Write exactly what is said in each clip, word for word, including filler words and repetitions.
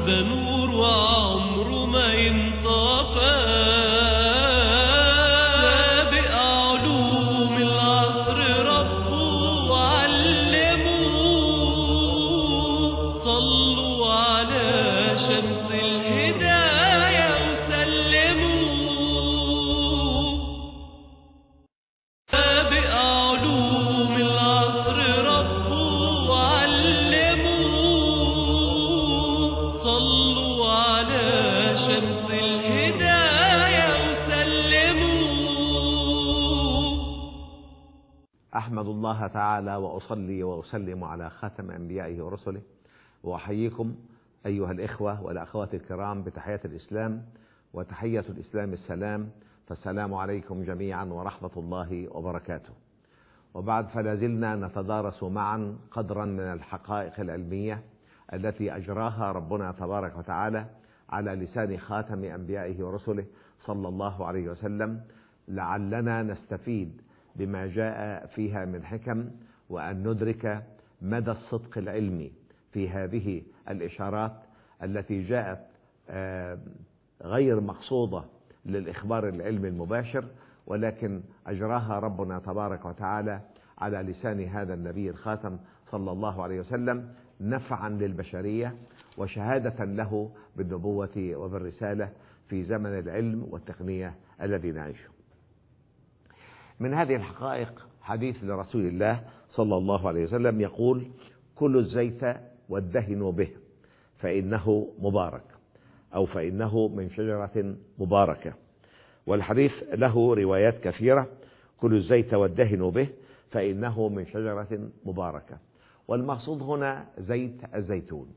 ده نور وعمره ما ينطفى، سابق علوم العصر ربه وعلمه، صلوا على شمس الهداية وسلموا. سابق علوم العصر ربه وعلمه، صلوا على شمس الهداية وسلموا. أحمد الله تعالى وأصلي وأسلم على خاتم أنبيائه ورسله، وأحييكم أيها الإخوة والأخوات الكرام بتحية الإسلام، وتحية الإسلام السلام، فالسلام عليكم جميعا ورحمة الله وبركاته. وبعد، فلازلنا نتدارس معا قدرا من الحقائق العلمية التي أجراها ربنا تبارك وتعالى على لسان خاتم أنبيائه ورسله صلى الله عليه وسلم، لعلنا نستفيد بما جاء فيها من حكم، وأن ندرك مدى الصدق العلمي في هذه الإشارات التي جاءت غير مقصودة للإخبار العلمي المباشر، ولكن أجراها ربنا تبارك وتعالى على لسان هذا النبي الخاتم صلى الله عليه وسلم نفعا للبشرية وشهادة له بالنبوة وبالرسالة في زمن العلم والتقنية الذي نعيشه. من هذه الحقائق حديث لرسول الله صلى الله عليه وسلم يقول: كلوا الزيت وادهنوا به فإنه مبارك، أو فإنه من شجرة مباركة. والحديث له روايات كثيرة: كلوا الزيت وادهنوا به فإنه من شجرة مباركة. والمقصود هنا زيت الزيتون.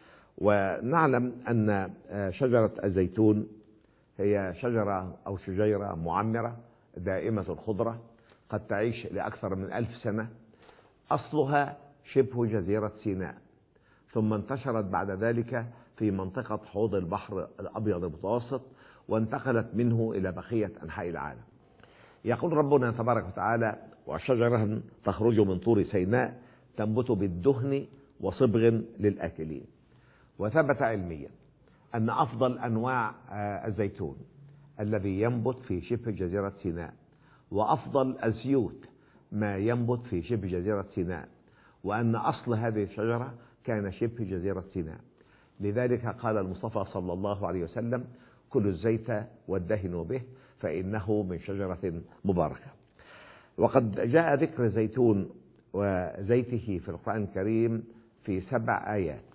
ونعلم أن شجرة الزيتون هي شجرة أو شجيرة معمرة دائمة الخضرة، قد تعيش لأكثر من ألف سنة. أصلها شبه جزيرة سيناء، ثم انتشرت بعد ذلك في منطقة حوض البحر الأبيض المتوسط، وانتقلت منه إلى بقية أنحاء العالم. يقول ربنا تبارك وتعالى: وشجرة تخرج من طور سيناء تنبت بالدهن وصبغ للآكلين. وثبت علميا أن أفضل أنواع الزيتون الذي ينبت في شبه جزيرة سيناء، وأفضل الزيوت ما ينبت في شبه جزيرة سيناء، وأن أصل هذه الشجرة كان شبه جزيرة سيناء. لذلك قال المصطفى صلى الله عليه وسلم: كلوا الزيت وادهنوا به فإنه من شجرة مباركة. وقد جاء ذكر الزيتون وزيته في القرآن الكريم في سبع آيات،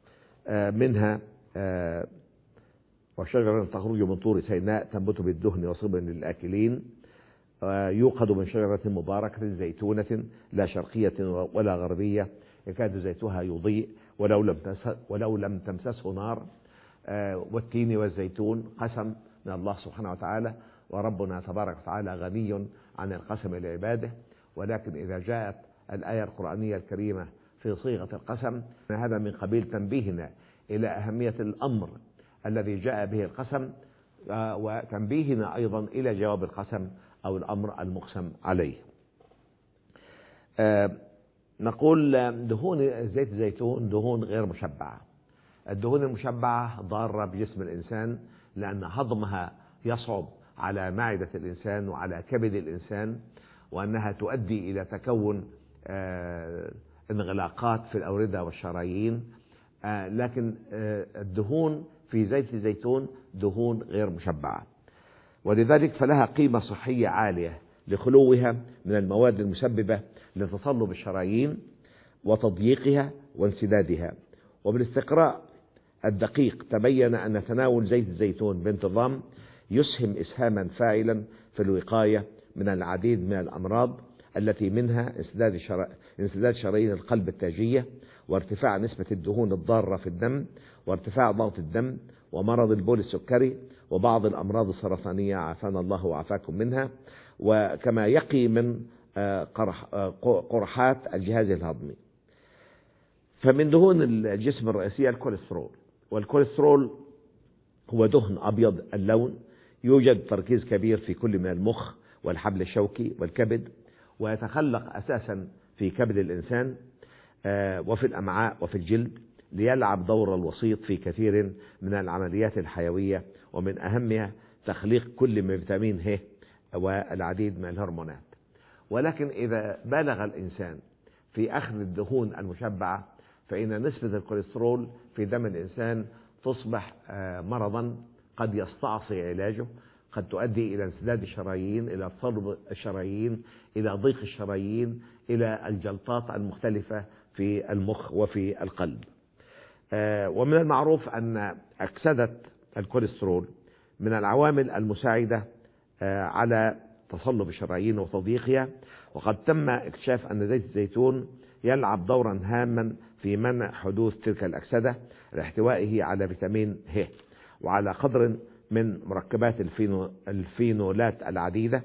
منها وشجرة تخرج من طور سيناء تنبت بالدهن وصبغ للآكلين، يوقد من شجرة مباركة زيتونة لا شرقية ولا غربية يكاد زيتها يضيء ولو لم ولو لم تمسسه نار، والتين والزيتون قسم من الله سبحانه وتعالى، وربنا تبارك وتعالى غني عن القسم لعباده. ولكن إذا جاءت الآية القرآنية الكريمة في صيغة القسم، هذا من قبيل تنبيهنا إلى أهمية الأمر الذي جاء به القسم، وتنبيهنا أيضا إلى جواب القسم أو الأمر المقسم عليه. نقول دهون زيت الزيتون دهون غير مشبعة. الدهون المشبعة ضارة بجسم الإنسان، لأن هضمها يصعب على معدة الإنسان وعلى كبد الإنسان، وأنها تؤدي إلى تكون انغلاقات في الأوردة والشرايين. لكن الدهون في زيت الزيتون دهون غير مشبعة، ولذلك فلها قيمة صحية عالية لخلوها من المواد المسببة لتصلب الشرايين وتضييقها وانسدادها. وبالاستقراء الدقيق تبين أن تناول زيت الزيتون بانتظام يسهم إسهاما فاعلا في الوقاية من العديد من الأمراض، التي منها انسداد شر... انسداد شرايين القلب التاجية، وارتفاع نسبة الدهون الضارة في الدم، وارتفاع ضغط الدم، ومرض البول السكري، وبعض الأمراض السرطانية عافانا الله وعافاكم منها، وكما يقي من قرح... قرحات الجهاز الهضمي. فمن دهون الجسم الرئيسية الكوليسترول، والكوليسترول هو دهن أبيض اللون، يوجد تركيز كبير في كل من المخ والحبل الشوكي والكبد، ويتخلق أساسا في كبد الإنسان وفي الأمعاء وفي الجلد. ليلعب دور الوسيط في كثير من العمليات الحيوية، ومن أهمها تخليق كل من فيتامين ه والعديد من الهرمونات. ولكن إذا بالغ الإنسان في أخذ الدهون المشبعة فإن نسبة الكوليسترول في دم الإنسان تصبح مرضا قد يستعصي علاجه، قد تؤدي إلى انسداد الشرايين، إلى تصلب الشرايين، إلى ضيق الشرايين، إلى الجلطات المختلفة في المخ وفي القلب. ومن المعروف أن أكسدة الكوليسترول من العوامل المساعدة على تصلب الشرايين وتضييقها، وقد تم اكتشاف أن زيت الزيتون يلعب دورا هاما في منع حدوث تلك الأكسدة لاحتوائه على فيتامين ه وعلى قدر من مركبات الفينو الفينولات العديدة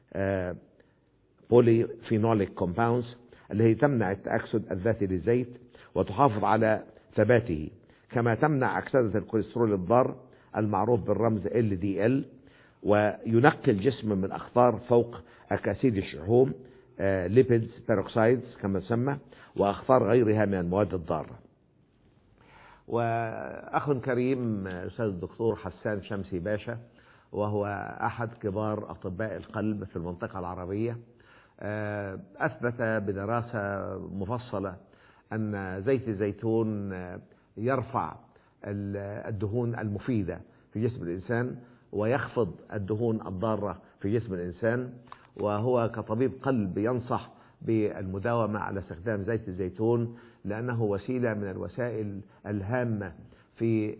بولي فينوليك كومباوندز التي تمنع التأكسد الذاتي للزيت وتحافظ على ثباته، كما تمنع أكسدة الكوليسترول الضار المعروف بالرمز إل دي إل، وينقي الجسم من أخطار فوق أكاسيد الشحوم ليبيدز بيروكسايدز كما تسمى، وأخطار غيرها من المواد الضارة. وأخ كريم الأستاذ الدكتور حسان شمسي باشا، وهو أحد كبار أطباء القلب في المنطقة العربية، أثبت بدراسة مفصلة أن زيت الزيتون يرفع الدهون المفيدة في جسم الإنسان ويخفض الدهون الضارة في جسم الإنسان، وهو كطبيب قلب ينصح بالمداومة على استخدام زيت الزيتون لأنه وسيلة من الوسائل الهامة في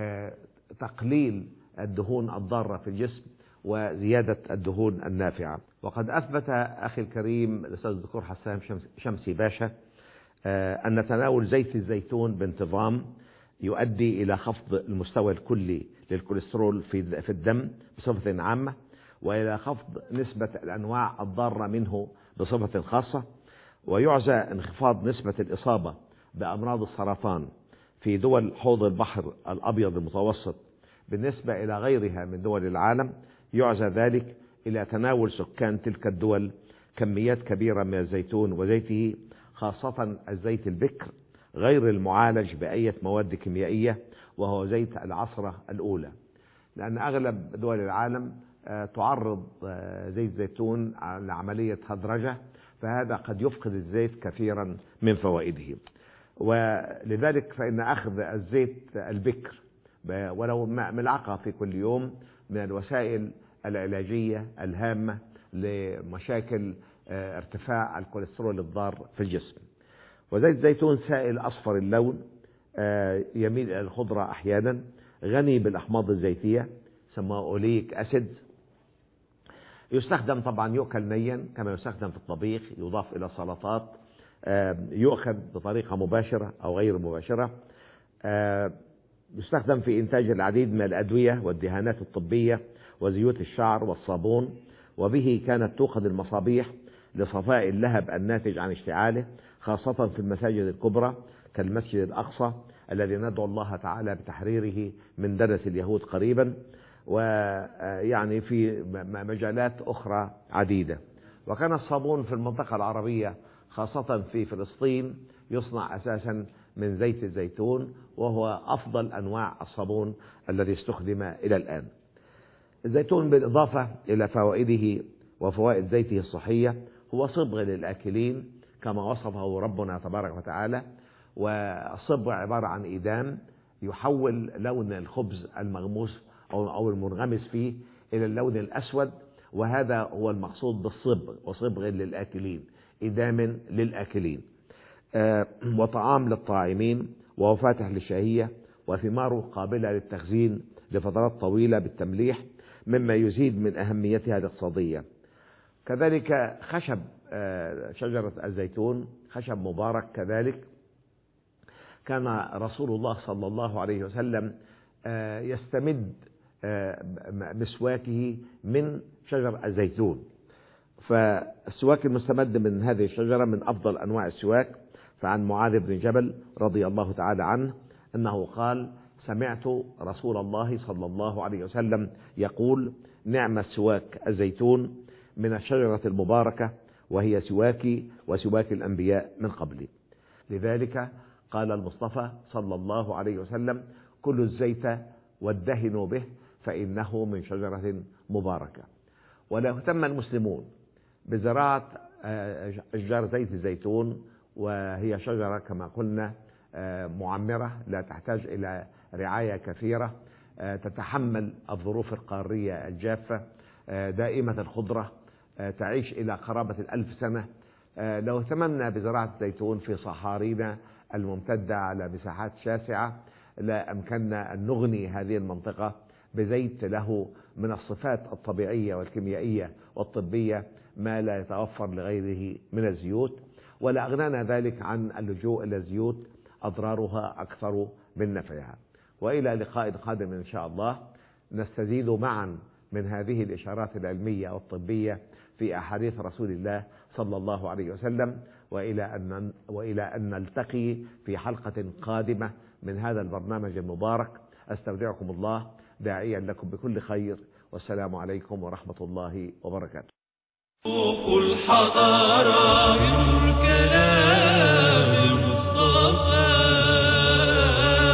تقليل الدهون الضارة في الجسم وزيادة الدهون النافعة. وقد أثبت أخي الكريم الأستاذ الدكتور حسان شمسي باشا أن تناول زيت الزيتون بانتظام يؤدي إلى خفض المستوى الكلي للكوليسترول في الدم بصفة عامة، وإلى خفض نسبة الأنواع الضارة منه بصفة خاصة، ويعزى انخفاض نسبة الإصابة بأمراض السرطان في دول حوض البحر الأبيض المتوسط بالنسبة إلى غيرها من دول العالم. يعزى ذلك إلى تناول سكان تلك الدول كميات كبيرة من الزيتون وزيته، خاصة الزيت البكر غير المعالج بأي مواد كيميائية، وهو زيت العصرة الأولى، لأن أغلب دول العالم تعرض زيت زيتون لعملية هدرجة، فهذا قد يفقد الزيت كثيرا من فوائده. ولذلك فإن أخذ الزيت البكر ولو ملعقة في كل يوم من الوسائل العلاجية الهامة لمشاكل ارتفاع الكوليسترول الضار في الجسم. وزيت زيتون سائل أصفر اللون، يميل إلى الخضرة أحيانا، غني بالأحماض الزيتية سماه أوليك أسيد، يستخدم طبعا يؤكل نيا كما يستخدم في الطبيخ، يضاف إلى سلطات، يؤخذ بطريقة مباشرة أو غير مباشرة، يستخدم في إنتاج العديد من الأدوية والدهانات الطبية وزيوت الشعر والصابون، وبه كانت توقد المصابيح لصفاء اللهب الناتج عن اشتعاله، خاصة في المساجد الكبرى كالمسجد الأقصى الذي ندعو الله تعالى بتحريره من دنس اليهود قريبا، ويعني في مجالات أخرى عديدة. وكان الصابون في المنطقة العربية خاصة في فلسطين يصنع أساسا من زيت الزيتون، وهو أفضل أنواع الصابون الذي استخدم إلى الآن. الزيتون بالإضافة إلى فوائده وفوائد زيته الصحية هو صبغ للآكلين كما وصفه ربنا تبارك وتعالى، والصبغ عبارة عن إيدام يحول لون الخبز المغموس أو المنغمس فيه إلى اللون الأسود، وهذا هو المقصود بالصبغ، وصبغ للآكلين، إدام للآكلين، آه وطعام للطاعمين، وهو فاتح للشهية، وثماره قابلة للتخزين لفترات طويلة بالتمليح، مما يزيد من أهميتها الاقتصادية. كذلك خشب آه شجرة الزيتون خشب مبارك، كذلك كان رسول الله صلى الله عليه وسلم آه يستمد آه مسواكه من شجر الزيتون، فالسواك المستمد من هذه الشجرة من أفضل أنواع السواك. فعن معاذ بن جبل رضي الله تعالى عنه أنه قال: سمعت رسول الله صلى الله عليه وسلم يقول: نعم السواك الزيتون من الشجرة المباركة، وهي سواكي وسواك الأنبياء من قبلي. لذلك قال المصطفى صلى الله عليه وسلم: كل الزيت وادهنوا به فإنه من شجرة مباركة. ولا يهتم المسلمون بزراعة أشجار زيت الزيتون، وهي شجرة كما قلنا معمرة لا تحتاج إلى رعاية كثيرة، تتحمل الظروف القارية الجافة، دائمة الخضرة، تعيش إلى قرابة الألف سنة. لو اهتممنا بزراعة الزيتون في صحارينا الممتدة على مساحات شاسعة لا أمكننا أن نغني هذه المنطقة بزيت له من الصفات الطبيعية والكيميائية والطبية ما لا يتوفر لغيره من الزيوت، ولا أغنانا ذلك عن اللجوء إلى الزيوت أضرارها أكثر من نفعها. وإلى لقاء قادم إن شاء الله نستزيد معا من هذه الإشارات العلمية والطبية في أحاديث رسول الله صلى الله عليه وسلم، وإلى أن وإلى أن نلتقي في حلقة قادمة من هذا البرنامج المبارك. أستودعكم الله داعيا لكم بكل خير، والسلام عليكم ورحمة الله وبركاته. الحضارة من الكلام